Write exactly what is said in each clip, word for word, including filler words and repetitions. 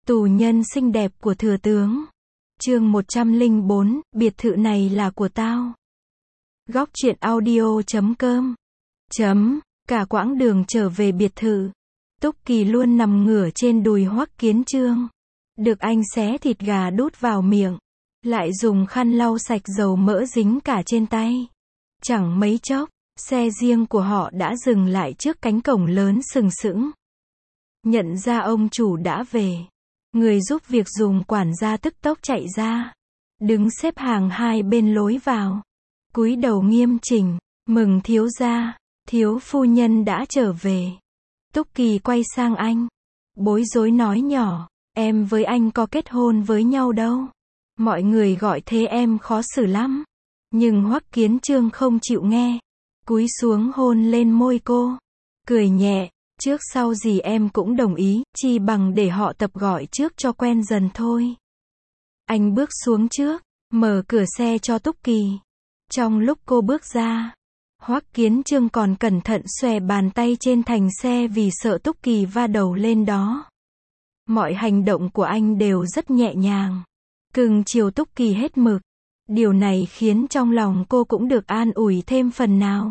Tù nhân xinh đẹp của thừa tướng. Chương một trăm lẻ bốn, biệt thự này là của tao. Góc truyện audio chấm com. Chấm, cả quãng đường trở về biệt thự, Túc Kỳ luôn nằm ngửa trên đùi Hoắc Kiến Chương. Được anh xé thịt gà đút vào miệng, lại dùng khăn lau sạch dầu mỡ dính cả trên tay. Chẳng mấy chốc, xe riêng của họ đã dừng lại trước cánh cổng lớn sừng sững. Nhận ra ông chủ đã về, người giúp việc dùng quản gia tức tốc chạy ra, đứng xếp hàng hai bên lối vào, cúi đầu nghiêm chỉnh, mừng thiếu gia, thiếu phu nhân đã trở về. Túc Kỳ quay sang anh, bối rối nói nhỏ, em với anh có kết hôn với nhau đâu. Mọi người gọi thế em khó xử lắm. Nhưng Hoắc Kiến Chương không chịu nghe, cúi xuống hôn lên môi cô, cười nhẹ, trước sau gì em cũng đồng ý, chi bằng để họ tập gọi trước cho quen dần thôi. Anh bước xuống trước, mở cửa xe cho Túc Kỳ. Trong lúc cô bước ra, Hoắc Kiến Chương còn cẩn thận xòe bàn tay trên thành xe vì sợ Túc Kỳ va đầu lên đó. Mọi hành động của anh đều rất nhẹ nhàng, cưng chiều Túc Kỳ hết mực. Điều này khiến trong lòng cô cũng được an ủi thêm phần nào.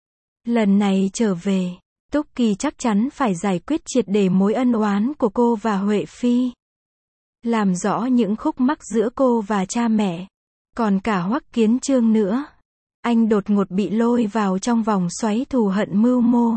Lần này trở về, Túc Kỳ chắc chắn phải giải quyết triệt để mối ân oán của cô và Huệ Phi. Làm rõ những khúc mắc giữa cô và cha mẹ, còn cả Hoắc Kiến Chương nữa. Anh đột ngột bị lôi vào trong vòng xoáy thù hận mưu mô.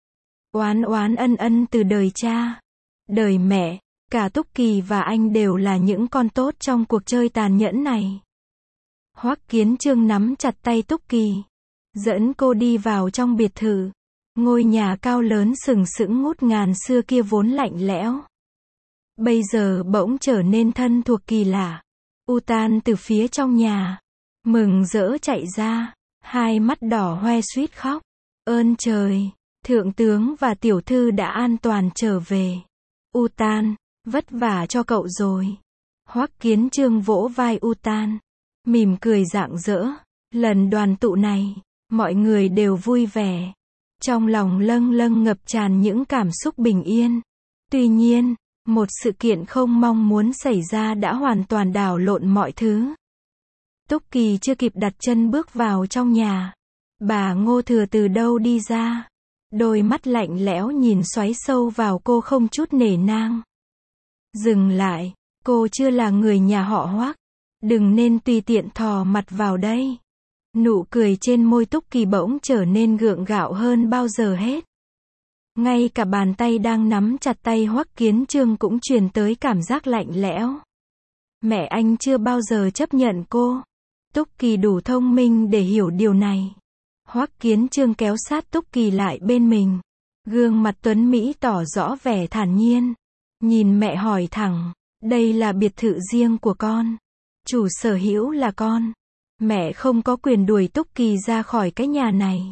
Oán oán ân ân từ đời cha, đời mẹ, cả Túc Kỳ và anh đều là những con tốt trong cuộc chơi tàn nhẫn này. Hoắc Kiến Chương nắm chặt tay Túc Kỳ, dẫn cô đi vào trong biệt thự. Ngôi nhà cao lớn sừng sững ngút ngàn xưa kia vốn lạnh lẽo, bây giờ bỗng trở nên thân thuộc kỳ lạ. U Tan từ phía trong nhà, mừng rỡ chạy ra, hai mắt đỏ hoe suýt khóc. Ơn trời, thượng tướng và tiểu thư đã an toàn trở về. U Tan, vất vả cho cậu rồi. Hoắc Kiến Chương vỗ vai U Tan, mỉm cười rạng rỡ. Lần đoàn tụ này, mọi người đều vui vẻ. Trong lòng lâng lâng ngập tràn những cảm xúc bình yên. Tuy nhiên, một sự kiện không mong muốn xảy ra đã hoàn toàn đảo lộn mọi thứ. Túc Kỳ chưa kịp đặt chân bước vào trong nhà, bà Ngô Thừa từ đâu đi ra, đôi mắt lạnh lẽo nhìn xoáy sâu vào cô không chút nể nang. Dừng lại, cô chưa là người nhà họ Hoắc, đừng nên tùy tiện thò mặt vào đây. Nụ cười trên môi Túc Kỳ bỗng trở nên gượng gạo hơn bao giờ hết. Ngay cả bàn tay đang nắm chặt tay Hoắc Kiến Chương cũng truyền tới cảm giác lạnh lẽo. Mẹ anh chưa bao giờ chấp nhận cô. Túc Kỳ đủ thông minh để hiểu điều này. Hoắc Kiến Chương kéo sát Túc Kỳ lại bên mình, gương mặt tuấn mỹ tỏ rõ vẻ thản nhiên. Nhìn mẹ hỏi thẳng, đây là biệt thự riêng của con, chủ sở hữu là con. Mẹ không có quyền đuổi Túc Kỳ ra khỏi cái nhà này.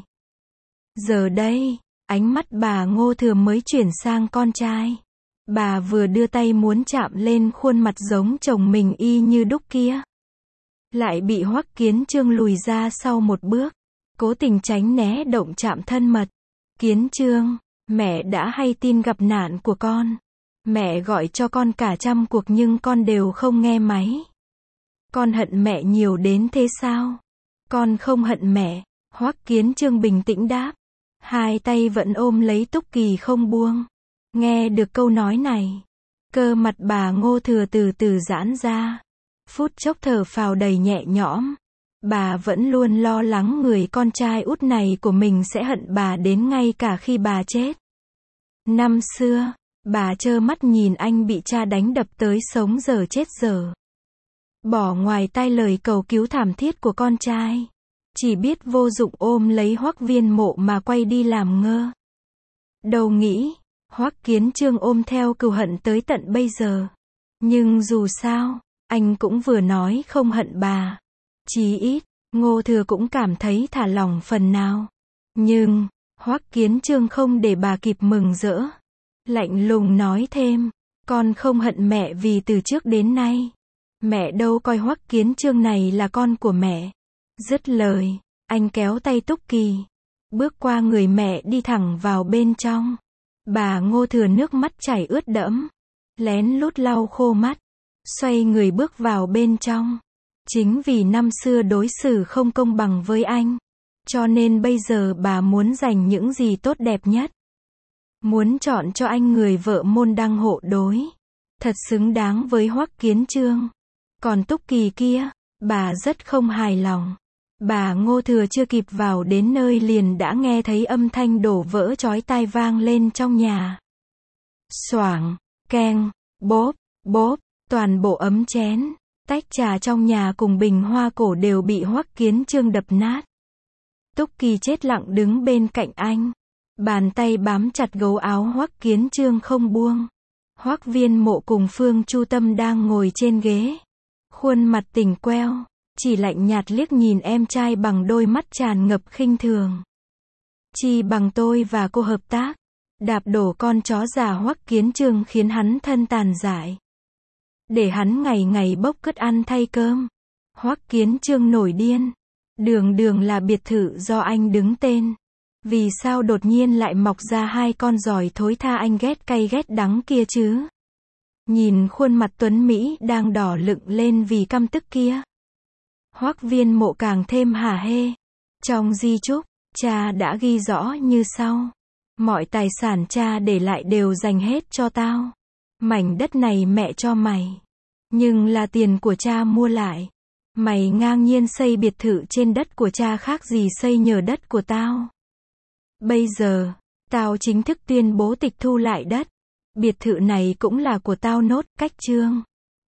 Giờ đây, ánh mắt bà Ngô Thừa mới chuyển sang con trai. Bà vừa đưa tay muốn chạm lên khuôn mặt giống chồng mình y như đúc kia, lại bị Hoắc Kiến Chương lùi ra sau một bước, cố tình tránh né động chạm thân mật. Kiến Chương, mẹ đã hay tin gặp nạn của con. Mẹ gọi cho con cả trăm cuộc nhưng con đều không nghe máy. Con hận mẹ nhiều đến thế sao? Con không hận mẹ. Hoắc Kiến Chương bình tĩnh đáp, hai tay vẫn ôm lấy Túc Kỳ không buông. Nghe được câu nói này, cơ mặt bà Ngô Thừa từ từ giãn ra, phút chốc thở phào đầy nhẹ nhõm. Bà vẫn luôn lo lắng người con trai út này của mình sẽ hận bà đến ngay cả khi bà chết. Năm xưa, bà trơ mắt nhìn anh bị cha đánh đập tới sống dở chết dở. Bỏ ngoài tai lời cầu cứu thảm thiết của con trai, chỉ biết vô dụng ôm lấy Hoắc Viên Mộ mà quay đi làm ngơ. Đâu nghĩ, Hoắc Kiến Chương ôm theo cừu hận tới tận bây giờ. Nhưng dù sao, anh cũng vừa nói không hận bà. Chí ít, Ngô Thừa cũng cảm thấy thả lỏng phần nào. Nhưng, Hoắc Kiến Chương không để bà kịp mừng rỡ. Lạnh lùng nói thêm, con không hận mẹ vì từ trước đến nay, mẹ đâu coi Hoắc Kiến Chương này là con của mẹ. Dứt lời, anh kéo tay Túc Kỳ, bước qua người mẹ đi thẳng vào bên trong. Bà Ngô Thừa nước mắt chảy ướt đẫm. lén lút lau khô mắt, xoay người bước vào bên trong. Chính vì năm xưa đối xử không công bằng với anh, cho nên bây giờ bà muốn dành những gì tốt đẹp nhất. Muốn chọn cho anh người vợ môn đăng hộ đối. Thật xứng đáng với Hoắc Kiến Trương. Còn Túc Kỳ kia, bà rất không hài lòng. Bà Ngô Thừa chưa kịp vào đến nơi liền đã nghe thấy âm thanh đổ vỡ chói tai vang lên trong nhà. Xoảng, keng, bóp, bóp, toàn bộ ấm chén, tách trà trong nhà cùng bình hoa cổ đều bị Hoắc Kiến Trương đập nát. Túc Kỳ chết lặng đứng bên cạnh anh. Bàn tay bám chặt gấu áo Hoắc Kiến Trương không buông. Hoắc Viên Mộ cùng Phương Chu Tâm đang ngồi trên ghế. Khuôn mặt tỉnh queo, chỉ lạnh nhạt liếc nhìn em trai bằng đôi mắt tràn ngập khinh thường. Chi bằng tôi và cô hợp tác, đạp đổ con chó già Hoắc Kiến Trương khiến hắn thân tàn dại. Để hắn ngày ngày bốc cất ăn thay cơm. Hoắc Kiến Trương nổi điên. Đường đường là biệt thự do anh đứng tên. Vì sao đột nhiên lại mọc ra hai con giỏi thối tha anh ghét cay ghét đắng kia chứ? Nhìn khuôn mặt tuấn Mỹ đang đỏ lựng lên vì căm tức kia. Hoắc Viên Mộ càng thêm hả hê. Trong di chúc, cha đã ghi rõ như sau. Mọi tài sản cha để lại đều dành hết cho tao. Mảnh đất này mẹ cho mày. Nhưng là tiền của cha mua lại. Mày ngang nhiên xây biệt thự trên đất của cha khác gì xây nhờ đất của tao. Bây giờ, tao chính thức tuyên bố tịch thu lại đất. Biệt thự này cũng là của tao nốt, cách chương.